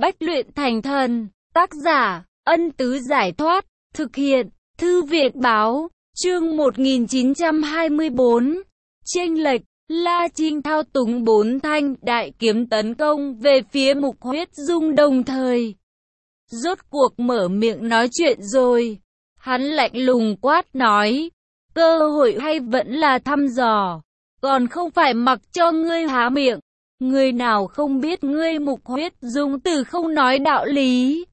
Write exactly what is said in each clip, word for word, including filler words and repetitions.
Bách luyện thành thần, tác giả, Ân Tứ Giải Thoát, thực hiện, Thư viện Báo, chương một nghìn chín trăm hai mươi bốn, chênh lệch, La Trinh thao túng bốn thanh đại kiếm tấn công về phía Mục Huyết Dung đồng thời. Rốt cuộc mở miệng nói chuyện rồi, hắn lạnh lùng quát nói, cơ hội hay vẫn là thăm dò, còn không phải mặc cho ngươi há miệng. Người nào không biết ngươi Mục Huyết Dung từ không nói đạo lý.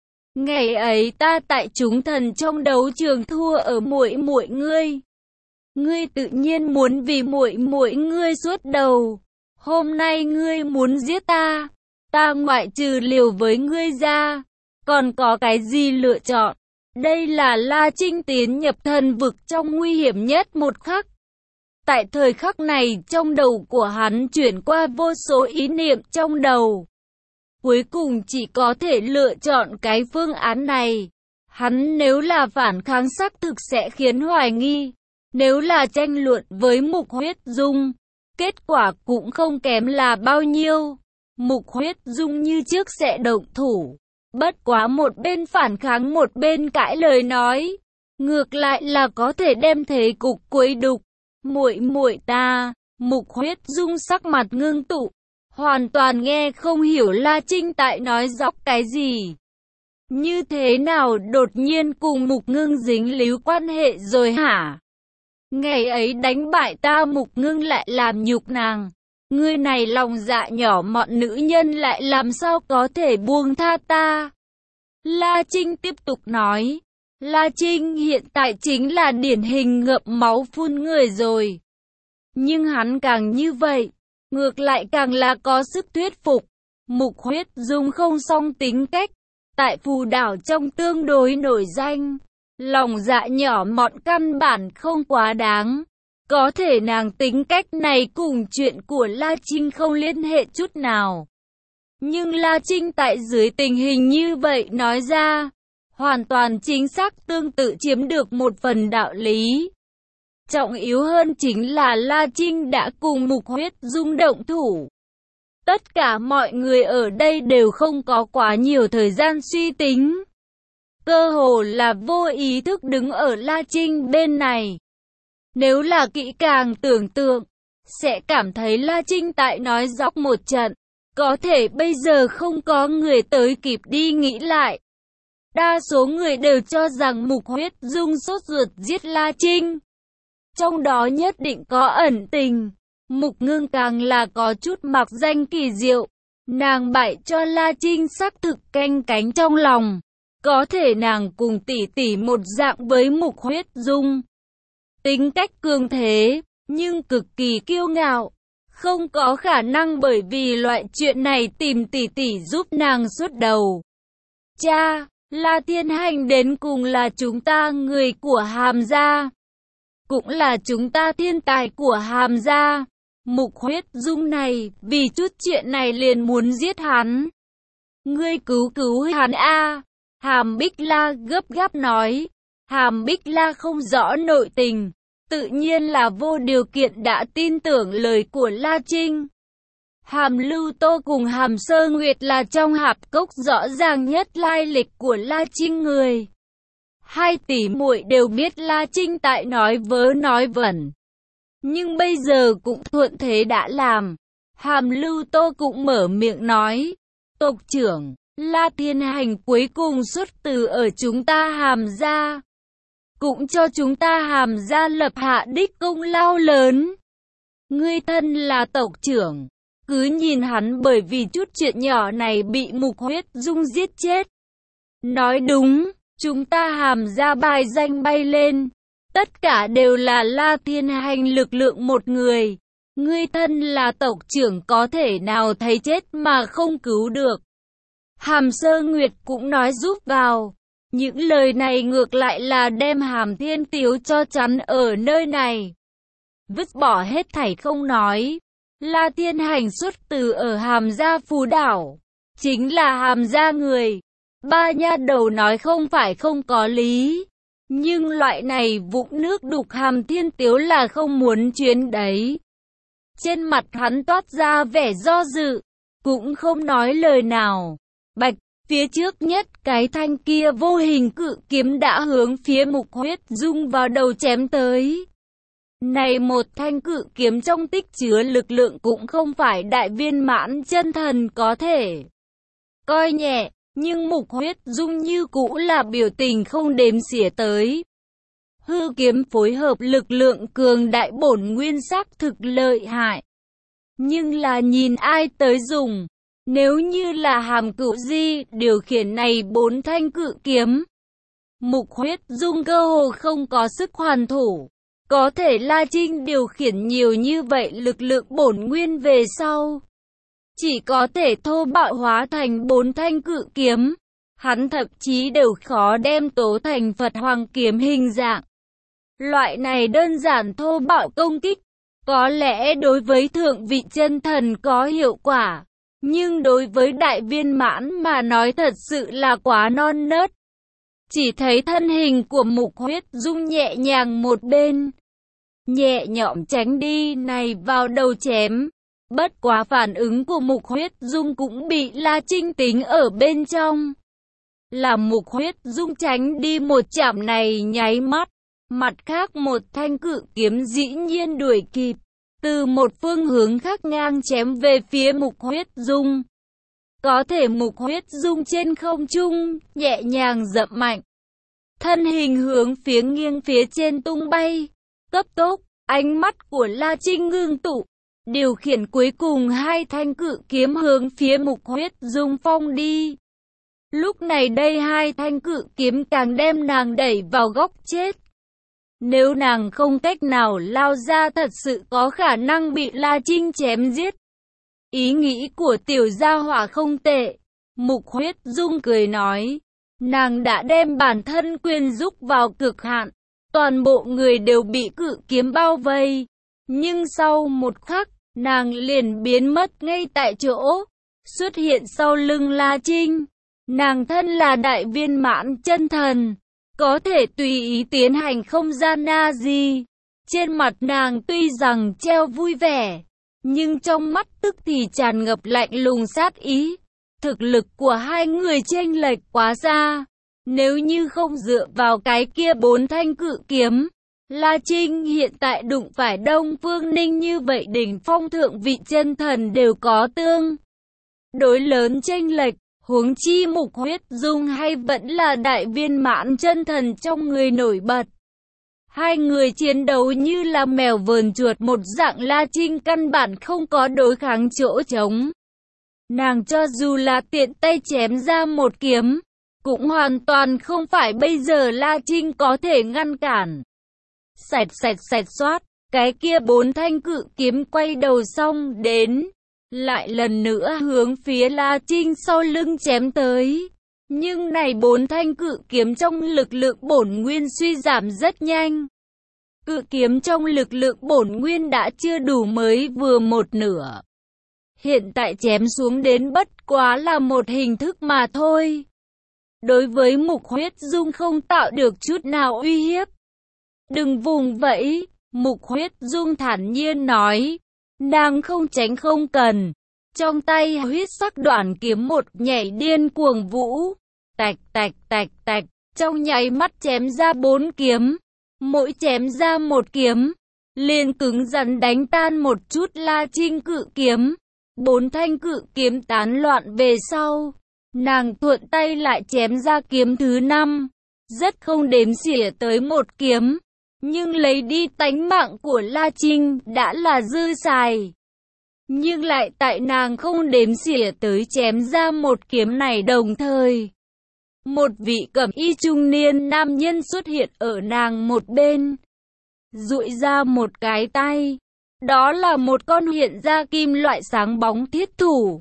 Ngày ấy ta tại chúng thần trong đấu trường thua ở muội muội ngươi. Ngươi tự nhiên muốn vì muội muội ngươi suốt đầu. Hôm nay ngươi muốn giết ta, ta ngoại trừ liều với ngươi ra, còn có cái gì lựa chọn? Đây là La Trinh tiến nhập thần vực trong nguy hiểm nhất một khắc. Tại thời khắc này trong đầu của hắn chuyển qua vô số ý niệm trong đầu. Cuối cùng chỉ có thể lựa chọn cái phương án này. Hắn nếu là phản kháng xác thực sẽ khiến hoài nghi. Nếu là tranh luận với Mục Huyết Dung, kết quả cũng không kém là bao nhiêu. Mục Huyết Dung như trước sẽ động thủ. Bất quá một bên phản kháng một bên cãi lời nói. Ngược lại là có thể đem thế cục quấy đục. Muội muội ta, Mục Huyết Dung sắc mặt ngưng tụ, hoàn toàn nghe không hiểu La Trinh tại nói dóc cái gì. Như thế nào đột nhiên cùng Mục Ngưng dính líu quan hệ rồi hả? Ngày ấy đánh bại ta Mục Ngưng lại làm nhục nàng. Ngươi này lòng dạ nhỏ mọn nữ nhân lại làm sao có thể buông tha ta? La Trinh tiếp tục nói. La Trinh hiện tại chính là điển hình ngậm máu phun người rồi. Nhưng hắn càng như vậy, ngược lại càng là có sức thuyết phục. Mục Huyết Dung không song tính cách, tại phù đảo trong tương đối nổi danh. Lòng dạ nhỏ mọn căn bản không quá đáng. Có thể nàng tính cách này cùng chuyện của La Trinh không liên hệ chút nào. Nhưng La Trinh tại dưới tình hình như vậy nói ra, hoàn toàn chính xác tương tự chiếm được một phần đạo lý. Trọng yếu hơn chính là La Trinh đã cùng Mục Huyết Dung động thủ. Tất cả mọi người ở đây đều không có quá nhiều thời gian suy tính. Cơ hồ là vô ý thức đứng ở La Trinh bên này. Nếu là kỹ càng tưởng tượng, sẽ cảm thấy La Trinh tại nói dóc một trận. Có thể bây giờ không có người tới kịp đi nghĩ lại. Đa số người đều cho rằng Mục Huyết Dung sốt ruột giết La Trinh. Trong đó nhất định có ẩn tình. Mục Ngưng càng là có chút mặc danh kỳ diệu. Nàng bại cho La Trinh xác thực canh cánh trong lòng. Có thể nàng cùng tỷ tỷ một dạng với Mục Huyết Dung. Tính cách cường thế, nhưng cực kỳ kiêu ngạo. Không có khả năng bởi vì loại chuyện này tìm tỷ tỷ giúp nàng suốt đầu. Cha! La Thiên Hành đến cùng là chúng ta người của Hàm gia. Cũng là chúng ta thiên tài của Hàm gia. Mục Huyết Dung này, vì chút chuyện này liền muốn giết hắn. Ngươi cứu cứu hắn a. Hàm Bích La gấp gáp nói. Hàm Bích La không rõ nội tình, tự nhiên là vô điều kiện đã tin tưởng lời của La Trinh. Hàm Lưu Tô cùng Hàm Sơ Nguyệt là trong hạp cốc rõ ràng nhất lai lịch của La Trinh người. Hai tỷ muội đều biết La Trinh tại nói vớ nói vẩn. Nhưng bây giờ cũng thuận thế đã làm. Hàm Lưu Tô cũng mở miệng nói. Tộc trưởng, La Thiên Hành cuối cùng xuất từ ở chúng ta Hàm gia. Cũng cho chúng ta Hàm gia lập hạ đích công lao lớn. Ngươi thân là tộc trưởng. Cứ nhìn hắn bởi vì chút chuyện nhỏ này bị Mục Huyết Dung giết chết. Nói đúng, chúng ta Hàm gia bài danh bay lên. Tất cả đều là La Thiên Hành lực lượng một người. Ngươi thân là tộc trưởng có thể nào thấy chết mà không cứu được. Hàm Sơ Nguyệt cũng nói giúp vào. Những lời này ngược lại là đem Hàm Thiên Tiếu cho chắn ở nơi này. Vứt bỏ hết thảy không nói. La Thiên Hành xuất từ ở Hàm gia phù đảo. Chính là Hàm gia người. Ba nha đầu nói không phải không có lý. Nhưng loại này vũng nước đục Hàm Thiên Tiếu là không muốn chuyến đấy. Trên mặt hắn toát ra vẻ do dự. Cũng không nói lời nào. Bạch, phía trước nhất cái thanh kia vô hình cự kiếm đã hướng phía Mục Huyết Dung vào đầu chém tới. Này một thanh cự kiếm trong tích chứa lực lượng cũng không phải đại viên mãn chân thần có thể coi nhẹ, nhưng Mục Huyết Dung như cũ là biểu tình không đếm xỉa tới. Hư kiếm phối hợp lực lượng cường đại bổn nguyên sắc thực lợi hại. Nhưng là nhìn ai tới dùng. Nếu như là Hàm Cửu Di điều khiển này bốn thanh cự kiếm, Mục Huyết Dung cơ hồ không có sức hoàn thủ. Có thể La Trinh điều khiển nhiều như vậy lực lượng bổn nguyên về sau, chỉ có thể thô bạo hóa thành bốn thanh cự kiếm. Hắn thậm chí đều khó đem tố thành Phật Hoàng kiếm hình dạng. Loại này đơn giản thô bạo công kích, có lẽ đối với thượng vị chân thần có hiệu quả, nhưng đối với đại viên mãn mà nói thật sự là quá non nớt. Chỉ thấy thân hình của Mục Huyết Dung nhẹ nhàng một bên, nhẹ nhõm tránh đi này vào đầu chém. Bất quá phản ứng của Mục Huyết Dung cũng bị La Trinh tính ở bên trong. Là Mục Huyết Dung tránh đi một chạm này nháy mắt, mặt khác một thanh cự kiếm dĩ nhiên đuổi kịp, từ một phương hướng khác ngang chém về phía Mục Huyết Dung. Có thể Mục Huyết Dung trên không trung, nhẹ nhàng dậm mạnh. Thân hình hướng phía nghiêng phía trên tung bay, cấp tốc, ánh mắt của La Trinh ngưng tụ, điều khiển cuối cùng hai thanh cự kiếm hướng phía Mục Huyết Dung phong đi. Lúc này đây hai thanh cự kiếm càng đem nàng đẩy vào góc chết. Nếu nàng không cách nào lao ra thật sự có khả năng bị La Trinh chém giết. Ý nghĩ của tiểu gia hỏa không tệ. Mục Huyết Dung cười nói. Nàng đã đem bản thân quyến rúc vào cực hạn. Toàn bộ người đều bị cự kiếm bao vây. Nhưng sau một khắc, nàng liền biến mất ngay tại chỗ. Xuất hiện sau lưng La Trinh. Nàng thân là đại viên mãn chân thần, có thể tùy ý tiến hành không gian na di. Trên mặt nàng tuy rằng treo vui vẻ, nhưng trong mắt tức thì tràn ngập lạnh lùng sát ý. Thực lực của hai người chênh lệch quá xa. Nếu như không dựa vào cái kia bốn thanh cự kiếm, La Trinh hiện tại đụng phải Đông Phương Ninh như vậy đỉnh phong thượng vị chân thần đều có tương đối lớn chênh lệch. Huống chi Mục Huyết Dung hay vẫn là đại viên mãn chân thần trong người nổi bật. Hai người chiến đấu như là mèo vờn chuột một dạng, La Trinh căn bản không có đối kháng chỗ trống. Nàng cho dù là tiện tay chém ra một kiếm, cũng hoàn toàn không phải bây giờ La Trinh có thể ngăn cản. Sẹt sẹt sẹt xoát, cái kia bốn thanh cự kiếm quay đầu xong đến. Lại lần nữa hướng phía La Trinh sau lưng chém tới. Nhưng này bốn thanh cự kiếm trong lực lượng bổn nguyên suy giảm rất nhanh. Cự kiếm trong lực lượng bổn nguyên đã chưa đủ mới vừa một nửa. Hiện tại chém xuống đến bất quá là một hình thức mà thôi. Đối với Mục Huyết Dung không tạo được chút nào uy hiếp. Đừng vùng vẫy, Mục Huyết Dung thản nhiên nói. Nàng không tránh không cần. Trong tay huyết sắc đoạn kiếm một nhảy điên cuồng vũ. Tạch tạch tạch tạch. Trong nháy mắt chém ra bốn kiếm. Mỗi chém ra một kiếm, liền cứng rắn đánh tan một chút La Trinh cự kiếm. Bốn thanh cự kiếm tán loạn về sau. Nàng thuận tay lại chém ra kiếm thứ năm. Rất không đếm xỉa tới một kiếm. Nhưng lấy đi tánh mạng của La Trinh đã là dư xài. Nhưng lại tại nàng không đếm xỉa tới chém ra một kiếm này đồng thời. Một vị cẩm y trung niên nam nhân xuất hiện ở nàng một bên. Duỗi ra một cái tay. Đó là một con hiện ra kim loại sáng bóng thiết thủ.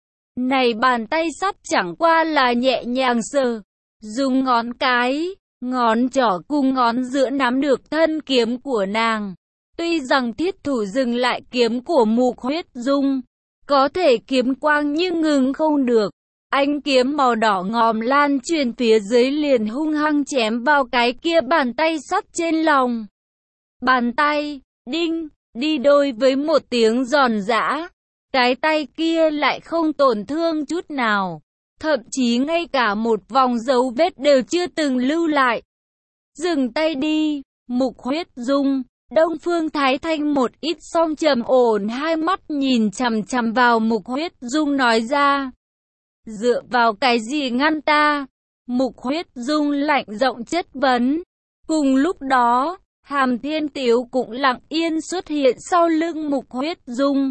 Này bàn tay sắt chẳng qua là nhẹ nhàng sờ. Dùng ngón cái, ngón trỏ cùng ngón giữa nắm được thân kiếm của nàng. Tuy rằng thiết thủ dừng lại kiếm của Mục Huyết Dung, có thể kiếm quang nhưng ngừng không được. Ánh kiếm màu đỏ ngòm lan truyền phía dưới liền hung hăng chém vào cái kia bàn tay sắt trên lòng. Bàn tay, đinh, đi đôi với một tiếng giòn giã. Cái tay kia lại không tổn thương chút nào. thậm chí ngay cả một vòng dấu vết đều chưa từng lưu lại. Dừng tay đi, Mục Huyết Dung. Đông Phương Thái Thanh một ít xong trầm ổn hai mắt nhìn chằm chằm vào Mục Huyết Dung nói ra. Dựa vào cái gì ngăn ta? Mục Huyết Dung lạnh giọng chất vấn. Cùng lúc đó, Hàm Thiên Tiếu cũng lặng yên xuất hiện sau lưng Mục Huyết Dung.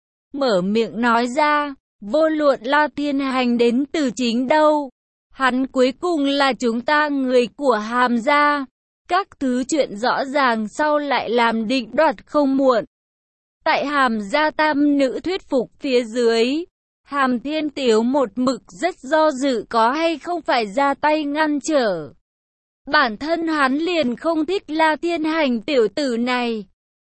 Mở miệng nói ra, vô luận La Thiên Hành đến từ chính đâu, hắn cuối cùng là chúng ta người của Hàm gia. Các thứ chuyện rõ ràng sau lại làm định đoạt không muộn. Tại Hàm gia tam nữ thuyết phục phía dưới, Hàm Thiên Tiếu một mực rất do dự có hay không phải ra tay ngăn trở. Bản thân hắn liền không thích La Thiên Hành tiểu tử này.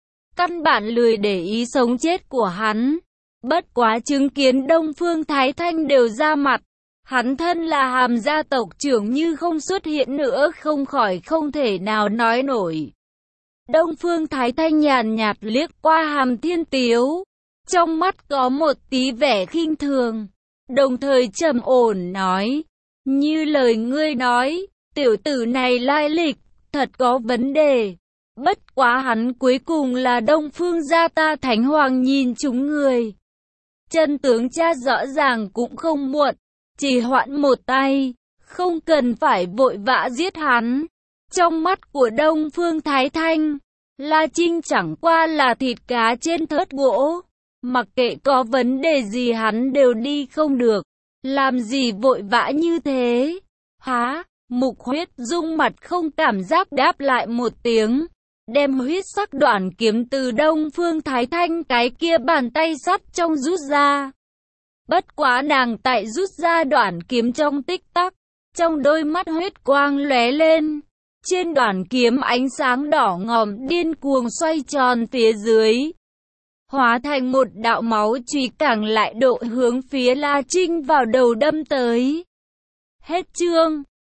Căn bản lười để ý sống chết của hắn. Bất quá chứng kiến Đông Phương Thái Thanh đều ra mặt. Hắn thân là Hàm gia tộc trưởng như không xuất hiện nữa không khỏi không thể nào nói nổi. Đông Phương Thái Thanh nhàn nhạt liếc qua Hàm Thiên Tiếu. Trong mắt có một tí vẻ khinh thường. Đồng thời trầm ổn nói. Như lời ngươi nói, tiểu tử này lai lịch, thật có vấn đề. Bất quá hắn cuối cùng là Đông Phương gia ta Thánh Hoàng nhìn chúng người. Chân tướng tra rõ ràng cũng không muộn. Chỉ hoãn một tay, không cần phải vội vã giết hắn. Trong mắt của Đông Phương Thái Thanh, La Trinh chẳng qua là thịt cá trên thớt gỗ. Mặc kệ có vấn đề gì hắn đều đi không được. Làm gì vội vã như thế? Há, Mục Huyết Dung mặt không cảm giác đáp lại một tiếng. Đem huyết sắc đoạn kiếm từ Đông Phương Thái Thanh cái kia bàn tay sắt trong rút ra. Bất quá nàng tại rút ra đoạn kiếm trong tích tắc, trong đôi mắt huyết quang lóe lên. Trên đoạn kiếm ánh sáng đỏ ngòm điên cuồng xoay tròn phía dưới. Hóa thành một đạo máu chùy càng lại độ hướng phía La Trinh vào đầu đâm tới. Hết chương.